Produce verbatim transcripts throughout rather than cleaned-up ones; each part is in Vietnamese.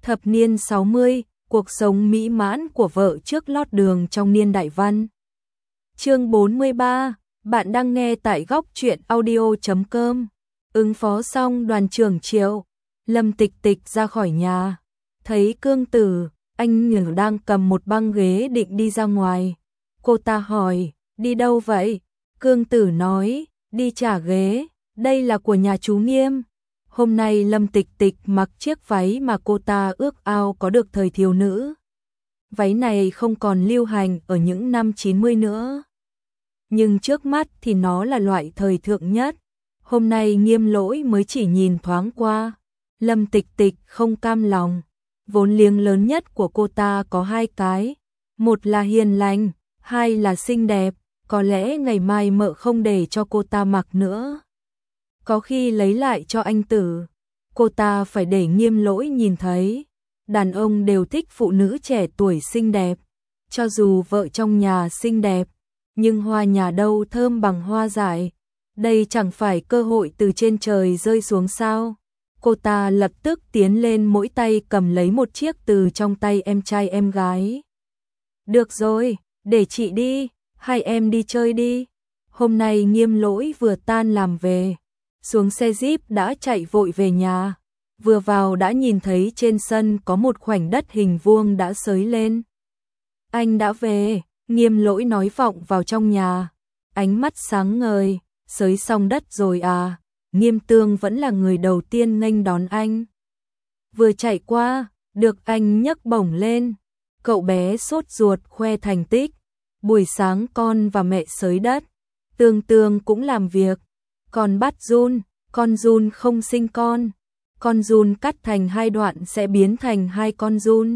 Thập niên sáu mươi, cuộc sống mỹ mãn của vợ trước lót đường trong niên đại văn. Chương bốn mươi ba, bạn đang nghe tại góc truyện audio chấm com. Ứng phó xong đoàn trưởng Triệu, Lâm Tịch Tịch ra khỏi nhà, thấy Cương Tử, anh Nhường đang cầm một băng ghế định đi ra ngoài. Cô ta hỏi, đi đâu vậy? Cương Tử nói, đi trả ghế, đây là của nhà chú Nghiêm. Hôm nay Lâm Tịch Tịch mặc chiếc váy mà cô ta ước ao có được thời thiếu nữ. Váy này không còn lưu hành ở những năm chín mươi nữa. Nhưng trước mắt thì nó là loại thời thượng nhất. Hôm nay Nghiêm Lỗi mới chỉ nhìn thoáng qua. Lâm Tịch Tịch không cam lòng. Vốn liếng lớn nhất của cô ta có hai cái. Một là hiền lành, hai là xinh đẹp. Có lẽ ngày mai mợ không để cho cô ta mặc nữa. Có khi lấy lại cho anh Tử. Cô ta phải để Nghiêm Lỗi nhìn thấy. Đàn ông đều thích phụ nữ trẻ tuổi xinh đẹp. Cho dù vợ trong nhà xinh đẹp, nhưng hoa nhà đâu thơm bằng hoa dại. Đây chẳng phải cơ hội từ trên trời rơi xuống sao. Cô ta lập tức tiến lên, mỗi tay cầm lấy một chiếc từ trong tay em trai em gái. Được rồi, để chị đi, hai em đi chơi đi. Hôm nay Nghiêm Lỗi vừa tan làm về, xuống xe Jeep đã chạy vội về nhà. Vừa vào đã nhìn thấy trên sân có một khoảnh đất hình vuông đã xới lên. Anh đã về, Nghiêm Lỗi nói vọng vào trong nhà. Ánh mắt sáng ngời, xới xong đất rồi à? Nghiêm Tương vẫn là người đầu tiên nghênh đón anh. Vừa chạy qua, được anh nhấc bổng lên. Cậu bé sốt ruột khoe thành tích. Buổi sáng con và mẹ xới đất, Tương Tương cũng làm việc. Còn bắt Jun, con Jun không sinh con. Con Jun cắt thành hai đoạn sẽ biến thành hai con Jun.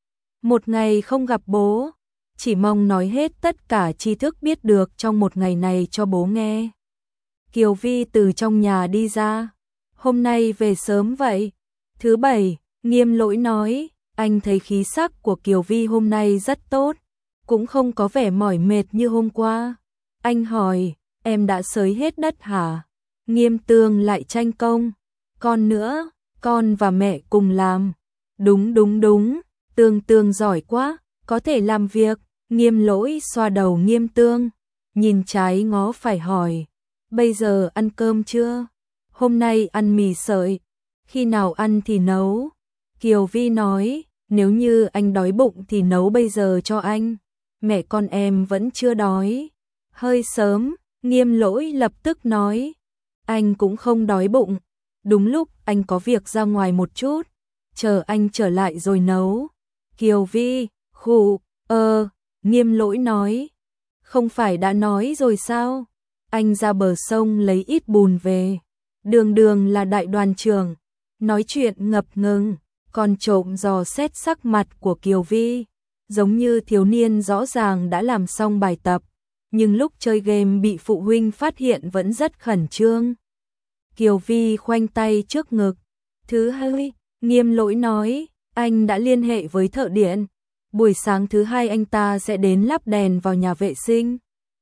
Một ngày không gặp bố, chỉ mong nói hết tất cả tri thức biết được trong một ngày này cho bố nghe. Kiều Vi từ trong nhà đi ra. Hôm nay về sớm vậy? Thứ bảy, Nghiêm Lỗi nói, anh thấy khí sắc của Kiều Vi hôm nay rất tốt, cũng không có vẻ mỏi mệt như hôm qua. Anh hỏi, em đã xới hết đất hả? Nghiêm Tương lại tranh công. Con nữa, con và mẹ cùng làm. Đúng đúng đúng, Tương Tương giỏi quá, có thể làm việc. Nghiêm Lỗi xoa đầu Nghiêm Tương, nhìn trái ngó phải hỏi, bây giờ ăn cơm chưa? Hôm nay ăn mì sợi, khi nào ăn thì nấu. Kiều Vi nói, nếu như anh đói bụng thì nấu bây giờ cho anh. Mẹ con em vẫn chưa đói. Hơi sớm, Nghiêm Lỗi lập tức nói, anh cũng không đói bụng. Đúng lúc anh có việc ra ngoài một chút, chờ anh trở lại rồi nấu. Kiều Vi, khụ, ơ, Nghiêm Lỗi nói, không phải đã nói rồi sao? Anh ra bờ sông lấy ít bùn về. Đường Đường là đại đoàn trưởng, nói chuyện ngập ngừng, còn trộm dò xét sắc mặt của Kiều Vi, giống như thiếu niên rõ ràng đã làm xong bài tập, nhưng lúc chơi game bị phụ huynh phát hiện vẫn rất khẩn trương. Kiều Vi khoanh tay trước ngực. Thứ hai, Nghiêm Lỗi nói, anh đã liên hệ với thợ điện. Buổi sáng thứ hai anh ta sẽ đến lắp đèn vào nhà vệ sinh.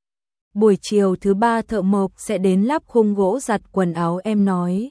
Buổi chiều thứ ba thợ mộc sẽ đến lắp khung gỗ giặt quần áo em nói.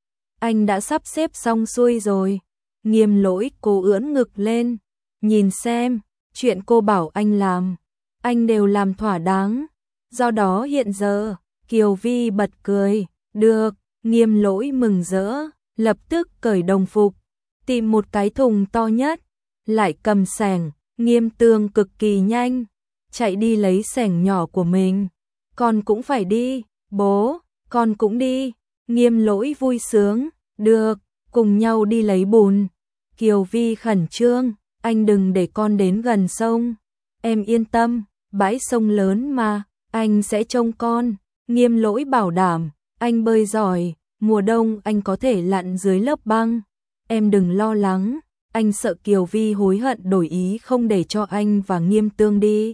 Anh đã sắp xếp xong xuôi rồi. Nghiêm Lỗi cô ưỡn ngực lên. Nhìn xem, chuyện cô bảo anh làm, anh đều làm thỏa đáng. Do đó hiện giờ, Kiều Vi bật cười. Được, Nghiêm Lỗi mừng rỡ, lập tức cởi đồng phục, tìm một cái thùng to nhất, lại cầm xẻng. Nghiêm Tương cực kỳ nhanh, chạy đi lấy xẻng nhỏ của mình. Con cũng phải đi, bố, con cũng đi. Nghiêm Lỗi vui sướng, được, cùng nhau đi lấy bùn. Kiều Vi khẩn trương, anh đừng để con đến gần sông. Em yên tâm, bãi sông lớn mà, anh sẽ trông con. Nghiêm Lỗi bảo đảm, anh bơi giỏi, mùa đông anh có thể lặn dưới lớp băng. Em đừng lo lắng. Anh sợ Kiều Vi hối hận đổi ý không để cho anh và Nghiêm Tương đi,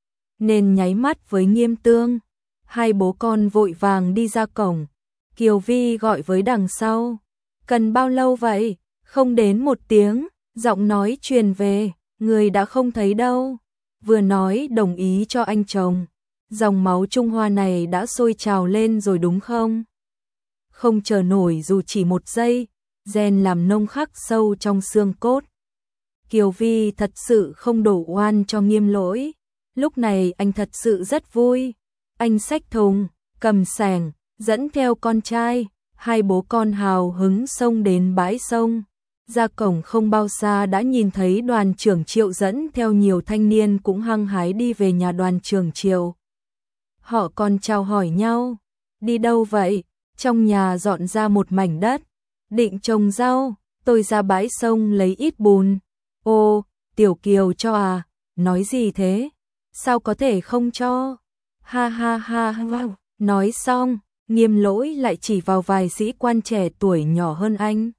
nên nháy mắt với Nghiêm Tương. Hai bố con vội vàng đi ra cổng. Kiều Vi gọi với đằng sau, cần bao lâu vậy? Không đến một tiếng, giọng nói truyền về, người đã không thấy đâu. Vừa nói đồng ý cho anh chồng. Dòng máu Trung Hoa này đã sôi trào lên rồi đúng không? Không chờ nổi dù chỉ một giây. gen làm nông khắc sâu trong xương cốt. Kiều Vi thật sự không đổ oan cho Nghiêm Lỗi, lúc này anh thật sự rất vui. Anh xách thùng, cầm xẻng, dẫn theo con trai, hai bố con hào hứng xông đến bãi sông. Ra cổng không bao xa đã nhìn thấy đoàn trưởng Triệu dẫn theo nhiều thanh niên cũng hăng hái đi về nhà đoàn trưởng Triệu. Họ còn chào hỏi nhau, đi đâu vậy? Trong nhà dọn ra một mảnh đất, định trồng rau, tôi ra bãi sông lấy ít bùn. Ô, Tiểu Kiều cho à? Nói gì thế? Sao có thể không cho? Ha ha ha ha. Nói xong, Nghiêm Lỗi lại chỉ vào vài sĩ quan trẻ tuổi nhỏ hơn anh.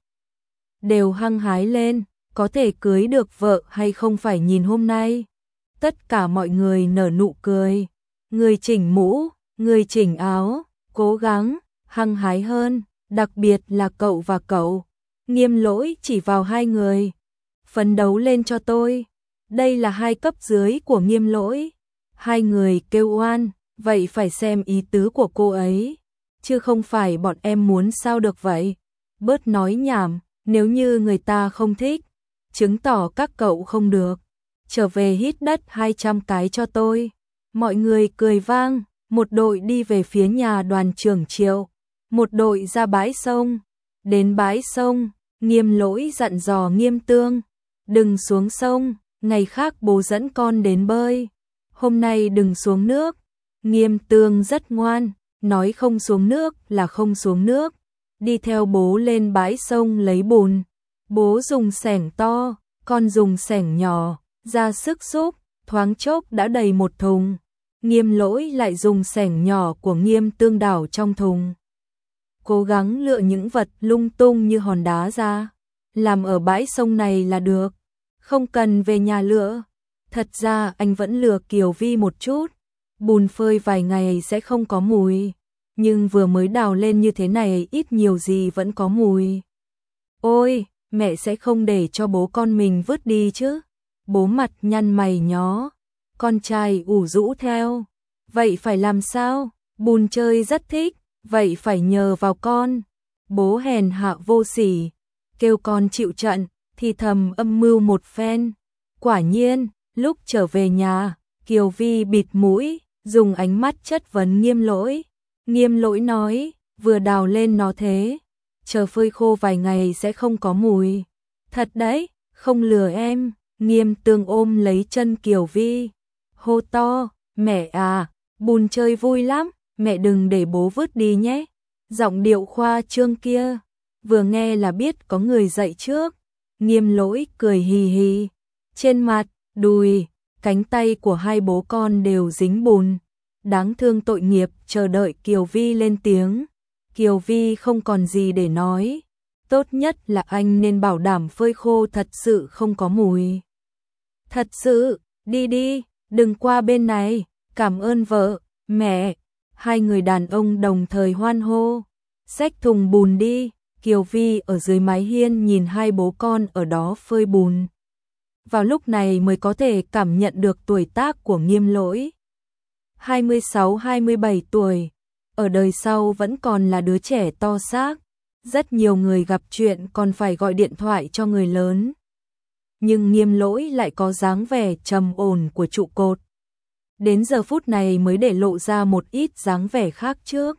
Đều hăng hái lên, có thể cưới được vợ hay không phải nhìn hôm nay. Tất cả mọi người nở nụ cười. Người chỉnh mũ, người chỉnh áo, cố gắng, hăng hái hơn, đặc biệt là cậu và cậu. Nghiêm Lỗi chỉ vào hai người. Phấn đấu lên cho tôi. Đây là hai cấp dưới của Nghiêm Lỗi. Hai người kêu oan, vậy phải xem ý tứ của cô ấy. Chứ không phải bọn em muốn sao được vậy. Bớt nói nhảm, nếu như người ta không thích, chứng tỏ các cậu không được. Trở về hít đất hai trăm cái cho tôi. Mọi người cười vang, một đội đi về phía nhà đoàn trưởng Triệu, một đội ra bãi sông. Đến bãi sông, Nghiêm Lỗi dặn dò Nghiêm Tương, đừng xuống sông, ngày khác bố dẫn con đến bơi. Hôm nay đừng xuống nước. Nghiêm Tương rất ngoan, nói không xuống nước là không xuống nước. Đi theo bố lên bãi sông lấy bùn. Bố dùng xẻng to, con dùng xẻng nhỏ, ra sức xúc, thoáng chốc đã đầy một thùng. Nghiêm Lỗi lại dùng xẻng nhỏ của Nghiêm Tương đảo trong thùng. Cố gắng lựa những vật lung tung như hòn đá ra. Làm ở bãi sông này là được, không cần về nhà lựa. Thật ra anh vẫn lừa Kiều Vi một chút. Bùn phơi vài ngày sẽ không có mùi, nhưng vừa mới đào lên như thế này ít nhiều gì vẫn có mùi. Ôi, mẹ sẽ không để cho bố con mình vứt đi chứ. Bố mặt nhăn mày nhó, con trai ủ rũ theo. Vậy phải làm sao? Bùn chơi rất thích, vậy phải nhờ vào con. Bố hèn hạ vô sỉ, kêu con chịu trận, thì thầm âm mưu một phen. Quả nhiên, lúc trở về nhà, Kiều Vi bịt mũi, dùng ánh mắt chất vấn Nghiêm Lỗi. Nghiêm Lỗi nói, vừa đào lên nó thế, chờ phơi khô vài ngày sẽ không có mùi. Thật đấy, không lừa em. Nghiêm Tương ôm lấy chân Kiều Vi, hô to, mẹ à, bùn chơi vui lắm, mẹ đừng để bố vứt đi nhé. Giọng điệu khoa trương kia, vừa nghe là biết có người dậy trước. Nghiêm Lỗi cười hì hì, trên mặt, đùi, cánh tay của hai bố con đều dính bùn. Đáng thương tội nghiệp, chờ đợi Kiều Vi lên tiếng. Kiều Vi không còn gì để nói. Tốt nhất là anh nên bảo đảm phơi khô thật sự không có mùi. Thật sự, đi đi, đừng qua bên này, cảm ơn vợ, mẹ. Hai người đàn ông đồng thời hoan hô. Xách thùng bùn đi. Kiều Vi ở dưới mái hiên nhìn hai bố con ở đó phơi bùn. Vào lúc này mới có thể cảm nhận được tuổi tác của Nghiêm Lỗi. hai mươi sáu hai mươi bảy tuổi, ở đời sau vẫn còn là đứa trẻ to xác. Rất nhiều người gặp chuyện còn phải gọi điện thoại cho người lớn. Nhưng Nghiêm Lỗi lại có dáng vẻ trầm ổn của trụ cột. Đến giờ phút này mới để lộ ra một ít dáng vẻ khác trước.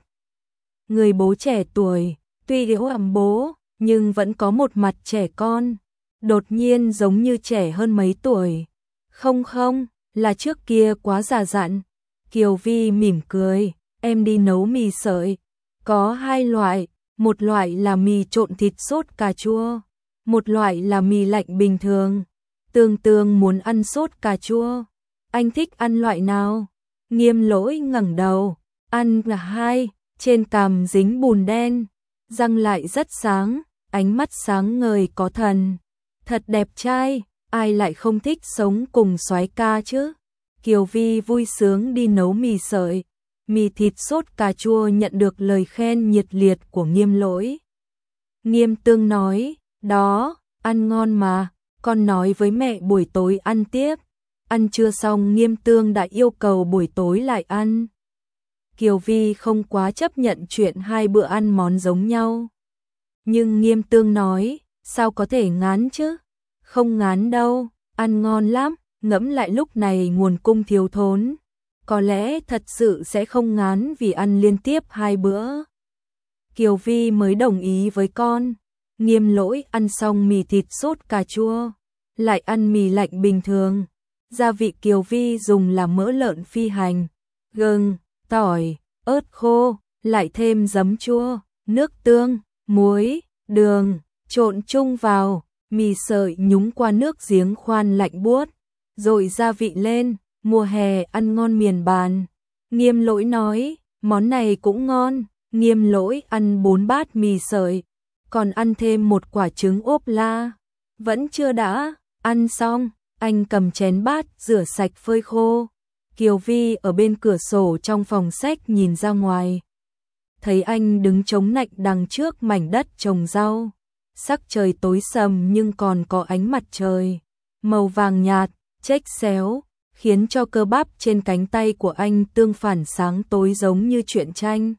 Người bố trẻ tuổi, tuy yếu ẵm bố, nhưng vẫn có một mặt trẻ con. Đột nhiên giống như trẻ hơn mấy tuổi. Không không, là trước kia quá già dặn. Kiều Vi mỉm cười, em đi nấu mì sợi. Có hai loại, một loại là mì trộn thịt sốt cà chua, một loại là mì lạnh bình thường. Tương Tương muốn ăn sốt cà chua. Anh thích ăn loại nào? Nghiêm Lỗi ngẩng đầu, ăn cả hai, trên cằm dính bùn đen, răng lại rất sáng, ánh mắt sáng ngời có thần. Thật đẹp trai, ai lại không thích sống cùng soái ca chứ? Kiều Vi vui sướng đi nấu mì sợi. Mì thịt sốt cà chua nhận được lời khen nhiệt liệt của Nghiêm Lỗi. Nghiêm Tương nói, đó, ăn ngon mà, con nói với mẹ buổi tối ăn tiếp. Ăn trưa xong Nghiêm Tương đã yêu cầu buổi tối lại ăn. Kiều Vi không quá chấp nhận chuyện hai bữa ăn món giống nhau. Nhưng Nghiêm Tương nói, sao có thể ngán chứ? Không ngán đâu, ăn ngon lắm, ngẫm lại lúc này nguồn cung thiếu thốn. Có lẽ thật sự sẽ không ngán vì ăn liên tiếp hai bữa. Kiều Vi mới đồng ý với con. Nghiêm Lỗi ăn xong mì thịt sốt cà chua, lại ăn mì lạnh bình thường. Gia vị Kiều Vi dùng là mỡ lợn phi hành, gừng, tỏi, ớt khô, lại thêm giấm chua, nước tương, muối, đường, trộn chung vào, mì sợi nhúng qua nước giếng khoan lạnh buốt, rồi gia vị lên, mùa hè ăn ngon miền bàn. Nghiêm Lỗi nói, món này cũng ngon. Nghiêm Lỗi ăn bốn bát mì sợi, còn ăn thêm một quả trứng ốp la. Vẫn chưa đã, ăn xong, anh cầm chén bát rửa sạch phơi khô. Kiều Vi ở bên cửa sổ trong phòng sách nhìn ra ngoài. Thấy anh đứng chống nạnh đằng trước mảnh đất trồng rau. Sắc trời tối sầm nhưng còn có ánh mặt trời, màu vàng nhạt, chếch xéo, khiến cho cơ bắp trên cánh tay của anh tương phản sáng tối giống như truyện tranh.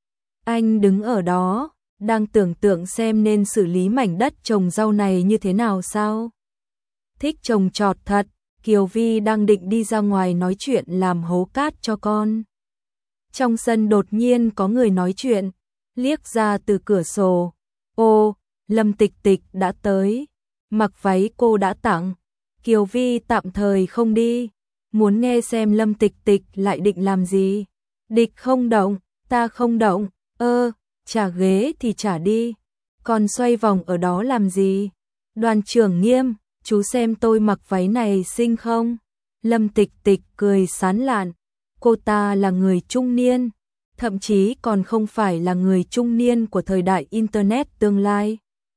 Anh đứng ở đó, đang tưởng tượng xem nên xử lý mảnh đất trồng rau này như thế nào sao. Thích trồng trọt thật, Kiều Vi đang định đi ra ngoài nói chuyện làm hố cát cho con. Trong sân đột nhiên có người nói chuyện, liếc ra từ cửa sổ. Ô, Lâm Tịch Tịch đã tới, mặc váy cô đã tặng. Kiều Vi tạm thời không đi, muốn nghe xem Lâm Tịch Tịch lại định làm gì. Địch không động, ta không động. Ơ, trả ghế thì trả đi, còn xoay vòng ở đó làm gì? Đoàn trưởng Nghiêm, chú xem tôi mặc váy này xinh không? Lâm Tịch Tịch cười sán lạn, cô ta là người trung niên, thậm chí còn không phải là người trung niên của thời đại Internet tương lai.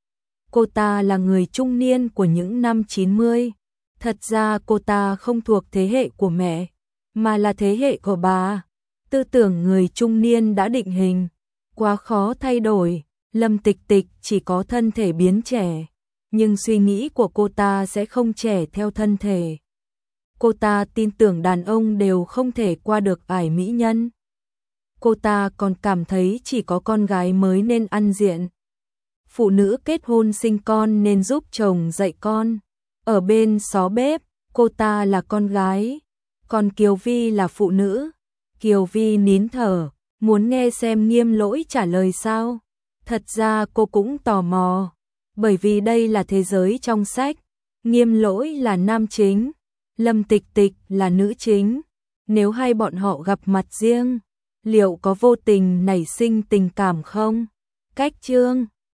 Cô ta là người trung niên của những năm chín mươi. Thật ra cô ta không thuộc thế hệ của mẹ, mà là thế hệ của bà. Tư tưởng người trung niên đã định hình, quá khó thay đổi. Lâm Tịch Tịch chỉ có thân thể biến trẻ, nhưng suy nghĩ của cô ta sẽ không trẻ theo thân thể. Cô ta tin tưởng đàn ông đều không thể qua được ải mỹ nhân. Cô ta còn cảm thấy chỉ có con gái mới nên ăn diện. Phụ nữ kết hôn sinh con nên giúp chồng dạy con. Ở bên xó bếp, cô ta là con gái, còn Kiều Vi là phụ nữ. Kiều Vi nín thở, muốn nghe xem Nghiêm Lỗi trả lời sao. Thật ra cô cũng tò mò, bởi vì đây là thế giới trong sách. Nghiêm Lỗi là nam chính, Lâm Tịch Tịch là nữ chính. Nếu hai bọn họ gặp mặt riêng, liệu có vô tình nảy sinh tình cảm không? Cách chương